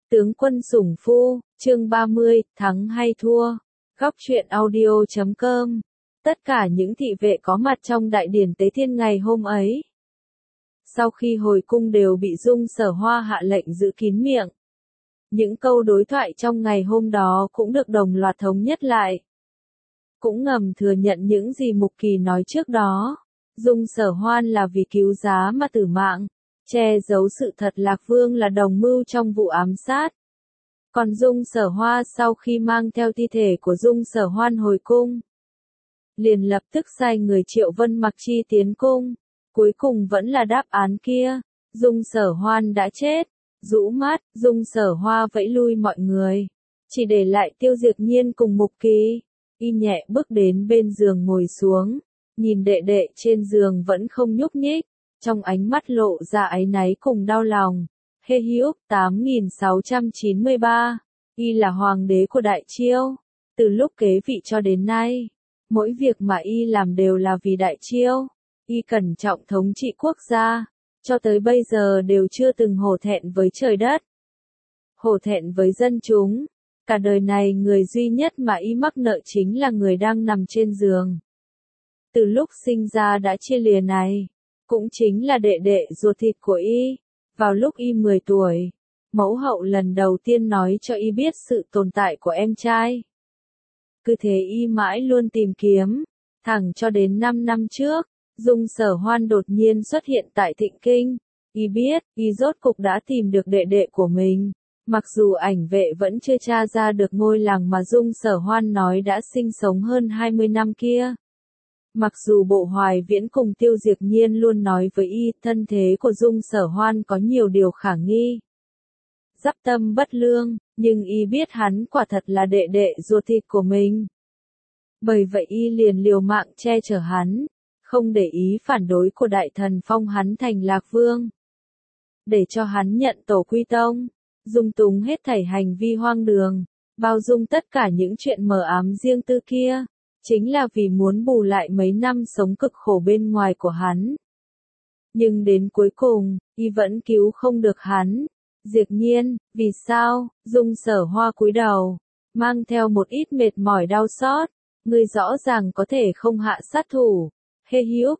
Tướng quân sủng phu, chương 30, thắng hay thua. Góc truyện audio.com. Tất cả những thị vệ có mặt trong đại điển tế thiên ngày hôm ấy, sau khi hồi cung đều bị Dung Sở Hoa hạ lệnh giữ kín miệng. Những câu đối thoại trong ngày hôm đó cũng được đồng loạt thống nhất lại. Cũng ngầm thừa nhận những gì Mục Kỳ nói trước đó. Dung Sở Hoan là vì cứu giá mà tử mạng, che giấu sự thật Lạc Vương là đồng mưu trong vụ ám sát. Còn Dung Sở Hoa sau khi mang theo thi thể của Dung Sở Hoan hồi cung, liền lập tức sai người Triệu Vân Mặc Chi tiến cung. Cuối cùng vẫn là đáp án kia, Dung Sở Hoan đã chết. Rũ mắt, Dung Sở Hoa vẫy lui mọi người, chỉ để lại Tiêu Diệp Nhiên cùng Mục Kỳ. Y nhẹ bước đến bên giường ngồi xuống, nhìn đệ đệ trên giường vẫn không nhúc nhích, trong ánh mắt lộ ra áy náy cùng đau lòng. Hê Hữu 8693, y là hoàng đế của Đại Chiêu, từ lúc kế vị cho đến nay, mỗi việc mà y làm đều là vì Đại Chiêu. Y cẩn trọng thống trị quốc gia, cho tới bây giờ đều chưa từng hổ thẹn với trời đất, hổ thẹn với dân chúng. Cả đời này người duy nhất mà y mắc nợ chính là người đang nằm trên giường. Từ lúc sinh ra đã chia lìa này, cũng chính là đệ đệ ruột thịt của y. Vào lúc y 10 tuổi, mẫu hậu lần đầu tiên nói cho y biết sự tồn tại của em trai. Cứ thế y mãi luôn tìm kiếm, thẳng cho đến 5 năm trước, Dung Sở Hoan đột nhiên xuất hiện tại Thịnh Kinh. Y biết, y rốt cục đã tìm được đệ đệ của mình. Mặc dù ảnh vệ vẫn chưa tra ra được ngôi làng mà Dung Sở Hoan nói đã sinh sống hơn 20 năm kia. Mặc dù Bộ Hoài Viễn cùng Tiêu Diệp Nhiên luôn nói với y thân thế của Dung Sở Hoan có nhiều điều khả nghi, dắp tâm bất lương, nhưng y biết hắn quả thật là đệ đệ ruột thịt của mình. Bởi vậy y liền liều mạng che chở hắn, không để ý phản đối của đại thần phong hắn thành Lạc Vương, để cho hắn nhận tổ quy tông, dung túng hết thảy hành vi hoang đường, bao dung tất cả những chuyện mờ ám riêng tư kia, chính là vì muốn bù lại mấy năm sống cực khổ bên ngoài của hắn. Nhưng đến cuối cùng, y vẫn cứu không được hắn. Diệp Nhiên, vì sao? Dung Sở Hoa cúi đầu, mang theo một ít mệt mỏi đau xót. Ngươi rõ ràng có thể không hạ sát thủ. Hê Hữu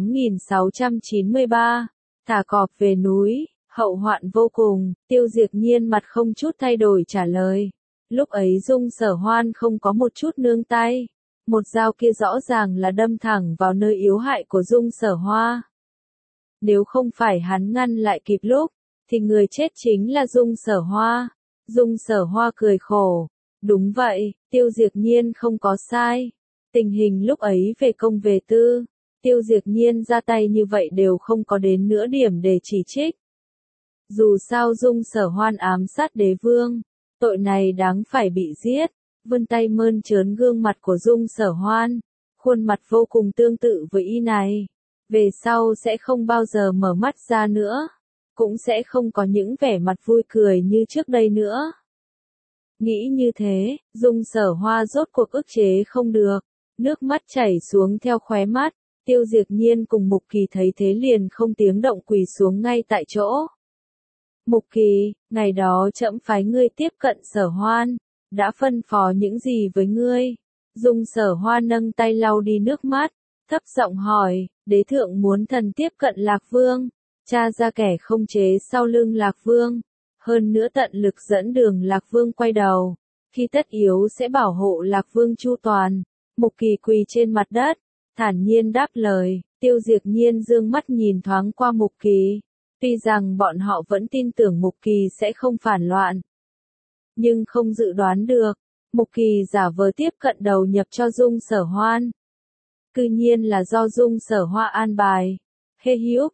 8693, thả cọp về núi, hậu hoạn vô cùng. Tiêu Diệp Nhiên mặt không chút thay đổi trả lời. Lúc ấy Dung Sở Hoan không có một chút nương tay. Một dao kia rõ ràng là đâm thẳng vào nơi yếu hại của Dung Sở Hoa. Nếu không phải hắn ngăn lại kịp lúc, thì người chết chính là Dung Sở Hoa. Dung Sở Hoa cười khổ. Đúng vậy, Tiêu Diệp Nhiên không có sai. Tình hình lúc ấy về công về tư, Tiêu Diệp Nhiên ra tay như vậy đều không có đến nửa điểm để chỉ trích. Dù sao Dung Sở Hoan ám sát đế vương, tội này đáng phải bị giết. Vươn tay mơn trớn gương mặt của Dung Sở Hoan, khuôn mặt vô cùng tương tự với y này. Về sau sẽ không bao giờ mở mắt ra nữa, cũng sẽ không có những vẻ mặt vui cười như trước đây nữa. Nghĩ như thế, Dung Sở Hoa rốt cuộc ức chế không được, nước mắt chảy xuống theo khóe mắt. Tiêu Diệp Nhiên cùng Mục Kỳ thấy thế liền không tiếng động quỳ xuống ngay tại chỗ. Mục Kỳ, ngày đó trẫm phái ngươi tiếp cận Sở Hoan, đã phân phó những gì với ngươi? Dung Sở Hoa nâng tay lau đi nước mắt, thấp giọng hỏi. Đế thượng muốn thần tiếp cận Lạc Vương, tra ra kẻ không chế sau lưng Lạc Vương, hơn nữa tận lực dẫn đường Lạc Vương quay đầu, khi tất yếu sẽ bảo hộ Lạc Vương chu toàn. Mục Kỳ quỳ trên mặt đất, thản nhiên đáp lời. Tiêu Diệp Nhiên dương mắt nhìn thoáng qua Mục Kỳ, tuy rằng bọn họ vẫn tin tưởng Mục Kỳ sẽ không phản loạn, nhưng không dự đoán được, Mục Kỳ giả vờ tiếp cận đầu nhập cho Dung Sở Hoan. Cư nhiên là do Dung Sở Hoa an bài. Hê Hữu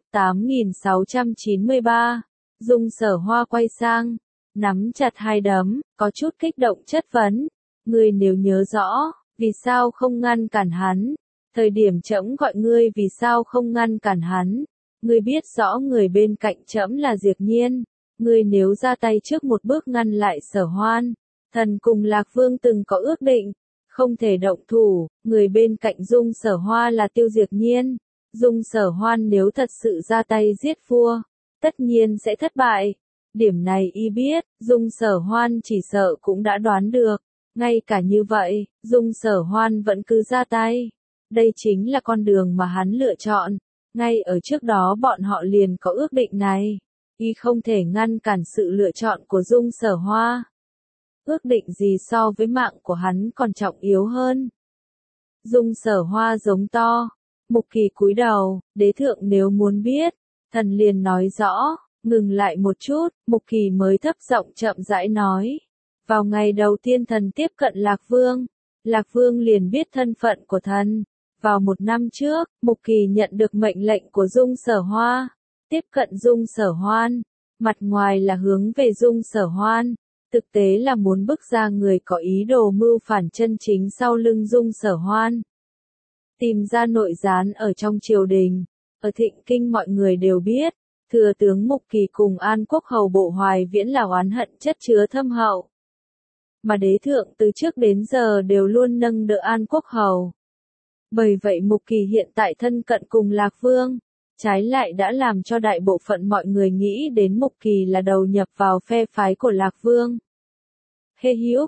8693, Dung Sở Hoa quay sang, nắm chặt hai đấm, có chút kích động chất vấn. Ngươi nếu nhớ rõ, vì sao không ngăn cản hắn? Thời điểm trẫm gọi ngươi vì sao không ngăn cản hắn? Ngươi biết rõ người bên cạnh trẫm là Diệp Nhiên. Ngươi nếu ra tay trước một bước ngăn lại Sở Hoan, thần cùng Lạc Vương từng có ước định, không thể động thủ. Người bên cạnh Dung Sở Hoa là Tiêu Diệp Nhiên. Dung Sở Hoan nếu thật sự ra tay giết vua, tất nhiên sẽ thất bại. Điểm này y biết, Dung Sở Hoan chỉ sợ cũng đã đoán được. Ngay cả như vậy, Dung Sở Hoan vẫn cứ ra tay. Đây chính là con đường mà hắn lựa chọn. Ngay ở trước đó bọn họ liền có ước định này. Y không thể ngăn cản sự lựa chọn của Dung Sở Hoa. Ước định gì so với mạng của hắn còn trọng yếu hơn. Dung Sở Hoa giống to. Mục Kỳ cúi đầu, đế thượng nếu muốn biết. Thần liền nói rõ, ngừng lại một chút, Mục Kỳ mới thấp giọng chậm rãi nói. Vào ngày đầu tiên thần tiếp cận Lạc Vương liền biết thân phận của thần. Vào một năm trước, Mục Kỳ nhận được mệnh lệnh của Dung Sở Hoa, tiếp cận Dung Sở Hoan. Mặt ngoài là hướng về Dung Sở Hoan, thực tế là muốn bức ra người có ý đồ mưu phản chân chính sau lưng Dung Sở Hoan. Tìm ra nội gián ở trong triều đình, ở Thịnh Kinh mọi người đều biết, thừa tướng Mục Kỳ cùng An Quốc hầu Bộ Hoài Viễn là oán hận chất chứa thâm hậu. Mà đế thượng từ trước đến giờ đều luôn nâng đỡ An Quốc hầu. Bởi vậy Mục Kỳ hiện tại thân cận cùng Lạc Vương, trái lại đã làm cho đại bộ phận mọi người nghĩ đến Mục Kỳ là đầu nhập vào phe phái của Lạc Vương. Hê Hữu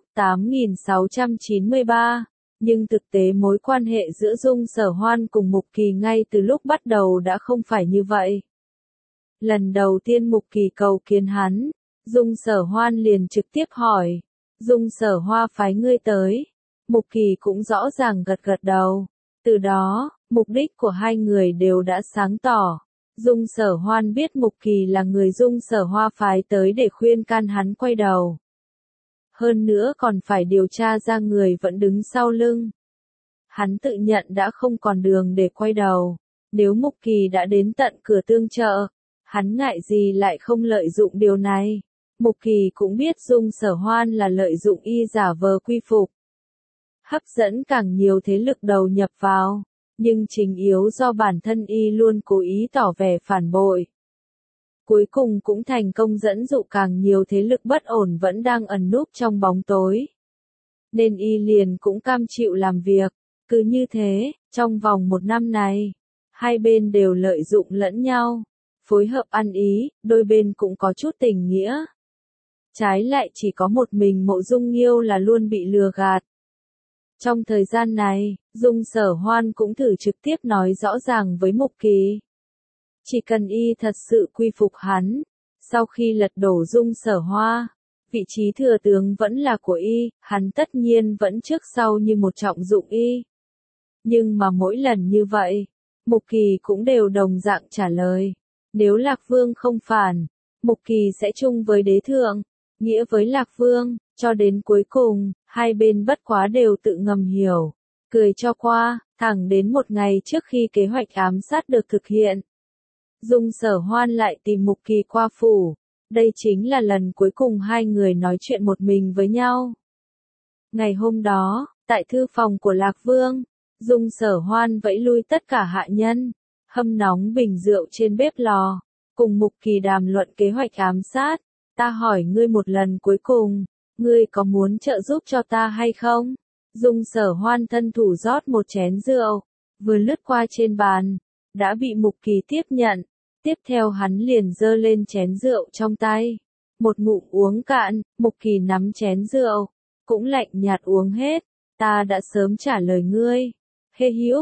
8693, nhưng thực tế mối quan hệ giữa Dung Sở Hoan cùng Mục Kỳ ngay từ lúc bắt đầu đã không phải như vậy. Lần đầu tiên Mục Kỳ cầu kiến hắn, Dung Sở Hoan liền trực tiếp hỏi, Dung Sở Hoa phái ngươi tới. Mục Kỳ cũng rõ ràng gật gật đầu. Từ đó, mục đích của hai người đều đã sáng tỏ. Dung Sở Hoan biết Mục Kỳ là người Dung Sở Hoa phái tới để khuyên can hắn quay đầu. Hơn nữa còn phải điều tra ra người vẫn đứng sau lưng. Hắn tự nhận đã không còn đường để quay đầu. Nếu Mục Kỳ đã đến tận cửa tương trợ, hắn ngại gì lại không lợi dụng điều này. Mục Kỳ cũng biết Dung Sở Hoan là lợi dụng y giả vờ quy phục. Hấp dẫn càng nhiều thế lực đầu nhập vào, nhưng chính yếu do bản thân y luôn cố ý tỏ vẻ phản bội. Cuối cùng cũng thành công dẫn dụ càng nhiều thế lực bất ổn vẫn đang ẩn núp trong bóng tối. Nên y liền cũng cam chịu làm việc. Cứ như thế, trong vòng một năm này, hai bên đều lợi dụng lẫn nhau, phối hợp ăn ý, đôi bên cũng có chút tình nghĩa. Trái lại chỉ có một mình Mộ Dung Nghiêu là luôn bị lừa gạt. Trong thời gian này, Dung Sở Hoan cũng thử trực tiếp nói rõ ràng với Mục Kỳ. Chỉ cần y thật sự quy phục hắn, sau khi lật đổ Dung Sở Hoa, vị trí thừa tướng vẫn là của y, hắn tất nhiên vẫn trước sau như một trọng dụng y. Nhưng mà mỗi lần như vậy, Mục Kỳ cũng đều đồng dạng trả lời. Nếu Lạc Vương không phản, Mục Kỳ sẽ chung với đế thượng, nghĩa với Lạc Vương, cho đến cuối cùng, hai bên bất quá đều tự ngầm hiểu, cười cho qua, thẳng đến một ngày trước khi kế hoạch ám sát được thực hiện. Dung Sở Hoan lại tìm Mục Kỳ qua phủ, đây chính là lần cuối cùng hai người nói chuyện một mình với nhau. Ngày hôm đó, tại thư phòng của Lạc Vương, Dung Sở Hoan vẫy lui tất cả hạ nhân, hâm nóng bình rượu trên bếp lò, cùng Mục Kỳ đàm luận kế hoạch ám sát. Ta hỏi ngươi một lần cuối cùng, ngươi có muốn trợ giúp cho ta hay không? Dung Sở Hoan thân thủ rót một chén rượu, vừa lướt qua trên bàn, đã bị Mục Kỳ tiếp nhận. Tiếp theo hắn liền giơ lên chén rượu trong tay. Một ngụm uống cạn, Mục Kỳ nắm chén rượu, cũng lạnh nhạt uống hết. Ta đã sớm trả lời ngươi. Hê Hữu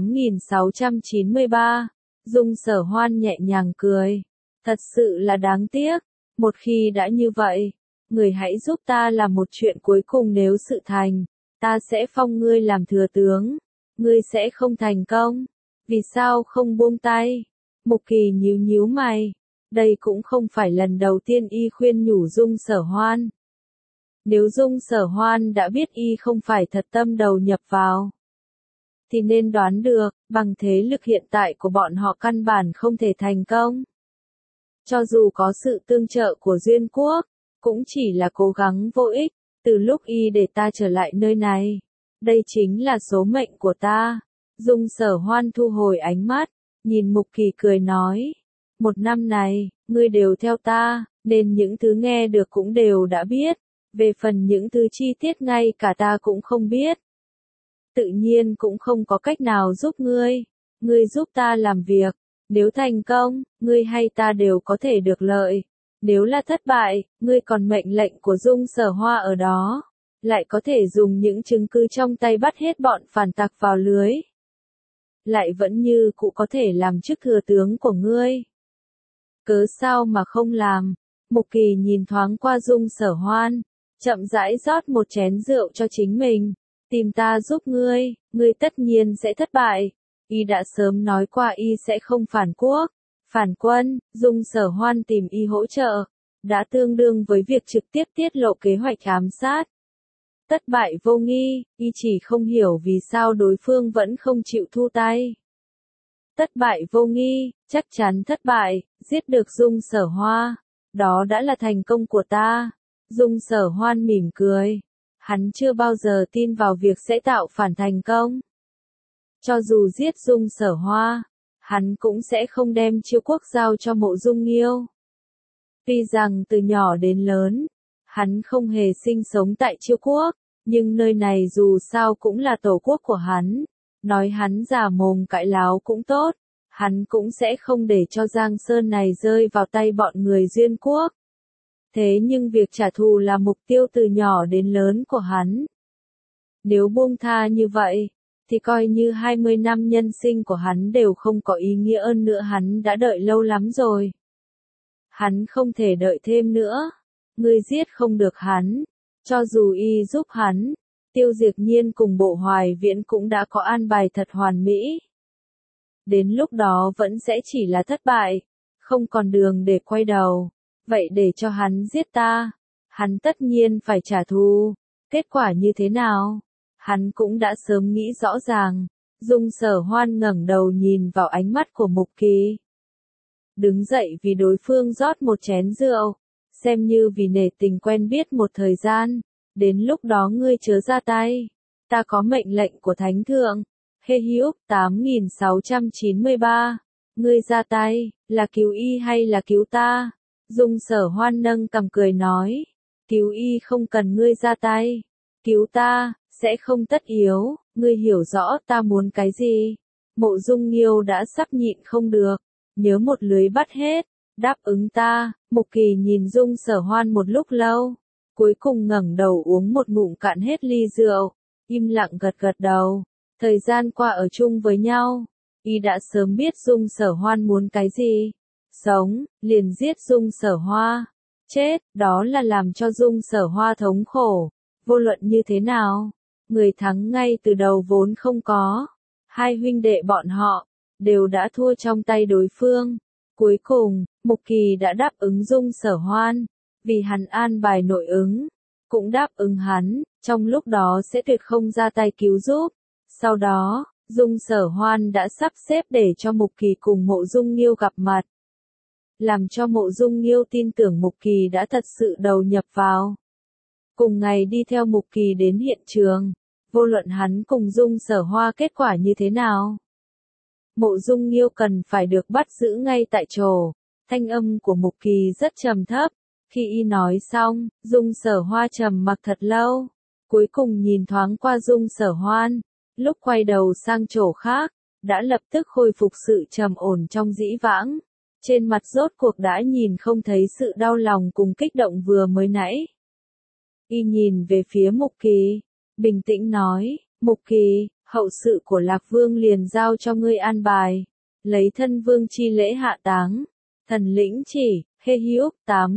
8693. Dung Sở Hoan nhẹ nhàng cười. Thật sự là đáng tiếc. Một khi đã như vậy, người hãy giúp ta làm một chuyện cuối cùng, nếu sự thành, ta sẽ phong ngươi làm thừa tướng. Ngươi sẽ không thành công. Vì sao không buông tay? Mục Kỳ nhíu nhíu mày. Đây cũng không phải lần đầu tiên y khuyên nhủ Dung Sở Hoan. Nếu Dung Sở Hoan đã biết y không phải thật tâm đầu nhập vào, thì nên đoán được, bằng thế lực hiện tại của bọn họ căn bản không thể thành công. Cho dù có sự tương trợ của Duyên Quốc, cũng chỉ là cố gắng vô ích. Từ lúc y để ta trở lại nơi này, đây chính là số mệnh của ta. Dung Sở Hoan thu hồi ánh mắt, nhìn Mục Kỳ cười nói. Một năm này, ngươi đều theo ta, nên những thứ nghe được cũng đều đã biết. Về phần những thứ chi tiết ngay cả ta cũng không biết. Tự nhiên cũng không có cách nào giúp ngươi. Ngươi giúp ta làm việc. Nếu thành công, ngươi hay ta đều có thể được lợi. Nếu là thất bại, ngươi còn mệnh lệnh của Dung Sở Hoa ở đó, lại có thể dùng những chứng cứ trong tay bắt hết bọn phản tặc vào lưới. Lại vẫn như cũ có thể làm chức thừa tướng của ngươi. Cớ sao mà không làm? Mục Kỳ nhìn thoáng qua Dung Sở Hoan, chậm rãi rót một chén rượu cho chính mình. Tìm ta giúp ngươi tất nhiên sẽ thất bại. Y đã sớm nói qua y sẽ không phản quốc, phản quân. Dung Sở Hoan tìm y hỗ trợ, đã tương đương với việc trực tiếp tiết lộ kế hoạch ám sát. Thất bại vô nghi, y chỉ không hiểu vì sao đối phương vẫn không chịu thu tay. Thất bại vô nghi, chắc chắn thất bại, giết được Dung Sở Hoa. Đó đã là thành công của ta. Dung Sở Hoan mỉm cười. Hắn chưa bao giờ tin vào việc sẽ tạo phản thành công. Cho dù giết Dung Sở Hoa, hắn cũng sẽ không đem Chiêu Quốc giao cho Mộ Dung Nghiêu. Tuy rằng từ nhỏ đến lớn, hắn không hề sinh sống tại Chiêu Quốc, nhưng nơi này dù sao cũng là tổ quốc của hắn. Nói hắn giả mồm cãi láo cũng tốt, hắn cũng sẽ không để cho Giang Sơn này rơi vào tay bọn người Duyên Quốc. Thế nhưng việc trả thù là mục tiêu từ nhỏ đến lớn của hắn. Nếu buông tha như vậy, thì coi như 20 năm nhân sinh của hắn đều không có ý nghĩa hơn nữa. Hắn đã đợi lâu lắm rồi. Hắn không thể đợi thêm nữa. Ngươi giết không được hắn. Cho dù y giúp hắn, Tiêu Diệp Nhiên cùng Bộ Hoài Viễn cũng đã có an bài thật hoàn mỹ. Đến lúc đó vẫn sẽ chỉ là thất bại, không còn đường để quay đầu. Vậy để cho hắn giết ta, hắn tất nhiên phải trả thù. Kết quả như thế nào? Hắn cũng đã sớm nghĩ rõ ràng. Dung Sở Hoan ngẩng đầu nhìn vào ánh mắt của Mục Kỳ. Đứng dậy vì đối phương rót một chén rượu, xem như vì nể tình quen biết một thời gian. Đến lúc đó ngươi chớ ra tay. Ta có mệnh lệnh của Thánh Thượng. Hê Hữu 8693. Ngươi ra tay, là cứu y hay là cứu ta? Dung Sở Hoan nâng cằm cười nói. Cứu y không cần ngươi ra tay. Cứu ta, sẽ không tất yếu. Ngươi hiểu rõ ta muốn cái gì. Mộ Dung Nghiêu đã sắp nhịn không được. Nhớ một lưới bắt hết. Đáp ứng ta. Mục Kỳ nhìn Dung Sở Hoan một lúc lâu. Cuối cùng ngẩng đầu uống một ngụm cạn hết ly rượu. Im lặng gật gật đầu. Thời gian qua ở chung với nhau, y đã sớm biết Dung Sở Hoan muốn cái gì. Sống, liền giết Dung Sở Hoa. Chết, đó là làm cho Dung Sở Hoa thống khổ. Vô luận như thế nào, người thắng ngay từ đầu vốn không có. Hai huynh đệ bọn họ, đều đã thua trong tay đối phương. Cuối cùng, Mục Kỳ đã đáp ứng Dung Sở Hoan, vì hắn an bài nội ứng. Cũng đáp ứng hắn, trong lúc đó sẽ tuyệt không ra tay cứu giúp. Sau đó, Dung Sở Hoan đã sắp xếp để cho Mục Kỳ cùng Mộ Dung Nghiêu gặp mặt. Làm cho Mộ Dung Nghiêu tin tưởng Mục Kỳ đã thật sự đầu nhập vào. Cùng ngày đi theo Mục Kỳ đến hiện trường, vô luận hắn cùng Dung Sở Hoa kết quả như thế nào. Mộ Dung Nghiêu cần phải được bắt giữ ngay tại chỗ. Thanh âm của Mục Kỳ rất trầm thấp. Khi y nói xong, Dung Sở Hoa trầm mặc thật lâu. Cuối cùng nhìn thoáng qua Dung Sở Hoan. Lúc quay đầu sang chỗ khác, đã lập tức khôi phục sự trầm ổn trong dĩ vãng. Trên mặt rốt cuộc đã nhìn không thấy sự đau lòng cùng kích động vừa mới nãy. Y nhìn về phía Mục Kỳ, bình tĩnh nói, Mục Kỳ, hậu sự của Lạc Vương liền giao cho ngươi an bài. Lấy thân vương chi lễ hạ táng. Thần lĩnh chỉ, Hê Hữu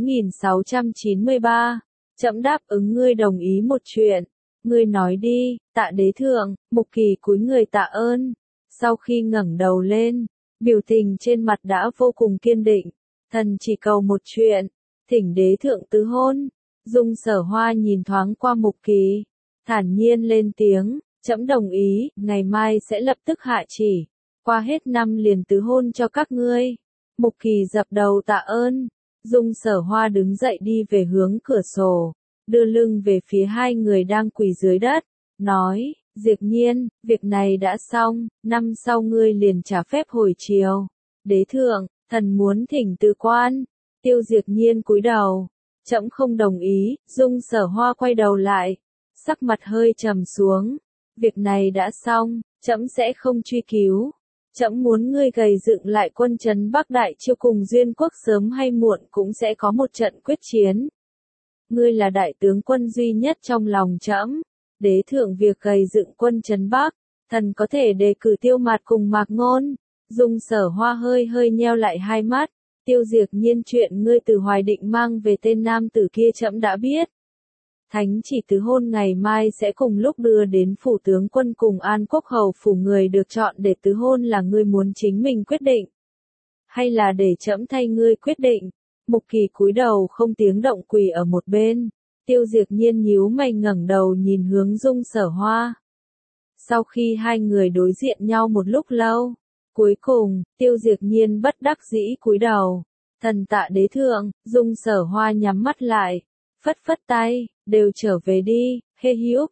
8693. Trẫm đáp ứng ngươi đồng ý một chuyện. Ngươi nói đi, Tạ Đế Thượng. Mục Kỳ cúi người tạ ơn. Sau khi ngẩng đầu lên, biểu tình trên mặt đã vô cùng kiên định. Thần chỉ cầu một chuyện, thỉnh Đế Thượng tứ hôn. Dung Sở Hoa nhìn thoáng qua Mục Kỳ, thản nhiên lên tiếng, trẫm đồng ý, ngày mai sẽ lập tức hạ chỉ. Qua hết năm liền tứ hôn cho các ngươi. Mục Kỳ dập đầu tạ ơn. Dung Sở Hoa đứng dậy đi về hướng cửa sổ, đưa lưng về phía hai người đang quỳ dưới đất, nói, Diệp Nhiên, việc này đã xong, năm sau ngươi liền trả phép hồi chiều. Đế Thượng, thần muốn thỉnh từ quan. Tiêu Diệp Nhiên cúi đầu, trẫm không đồng ý. Dung Sở Hoa quay đầu lại, sắc mặt hơi trầm xuống. Việc này đã xong, trẫm sẽ không truy cứu. Trẫm muốn ngươi gầy dựng lại quân trấn Bắc Đại Chiêu cùng Duyên Quốc sớm hay muộn cũng sẽ có một trận quyết chiến. Ngươi là đại tướng quân duy nhất trong lòng trẫm. Đế thượng việc gầy dựng quân trấn Bắc, thần có thể đề cử Tiêu Mạt cùng Mạc Ngôn. Dung Sở Hoa hơi hơi nheo lại hai mắt. Tiêu Diệp Nhiên, chuyện ngươi từ Hoài Định mang về tên nam tử kia trẫm đã biết. Thánh chỉ tứ hôn ngày mai sẽ cùng lúc đưa đến phủ tướng quân cùng An Quốc hầu phủ, người được chọn để tứ hôn là ngươi muốn chính mình quyết định, hay là để trẫm thay ngươi quyết định? Mục Kỳ cúi đầu không tiếng động quỳ ở một bên. Tiêu Diệp Nhiên nhíu mày ngẩng đầu nhìn hướng Dung Sở Hoa. Sau khi hai người đối diện nhau một lúc lâu, cuối cùng, Tiêu Diệp Nhiên bất đắc dĩ cúi đầu. Thần tạ đế thượng. Dung Sở Hoa nhắm mắt lại, phất phất tay, đều trở về đi. Hê Hữu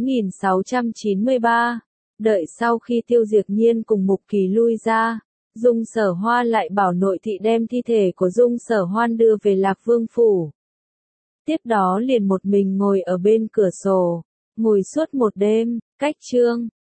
8693. Đợi sau khi Tiêu Diệp Nhiên cùng Mục Kỳ lui ra, Dung Sở Hoa lại bảo nội thị đem thi thể của Dung Sở Hoan đưa về Lạc Vương phủ. Tiếp đó liền một mình ngồi ở bên cửa sổ, ngồi suốt một đêm. Cách chương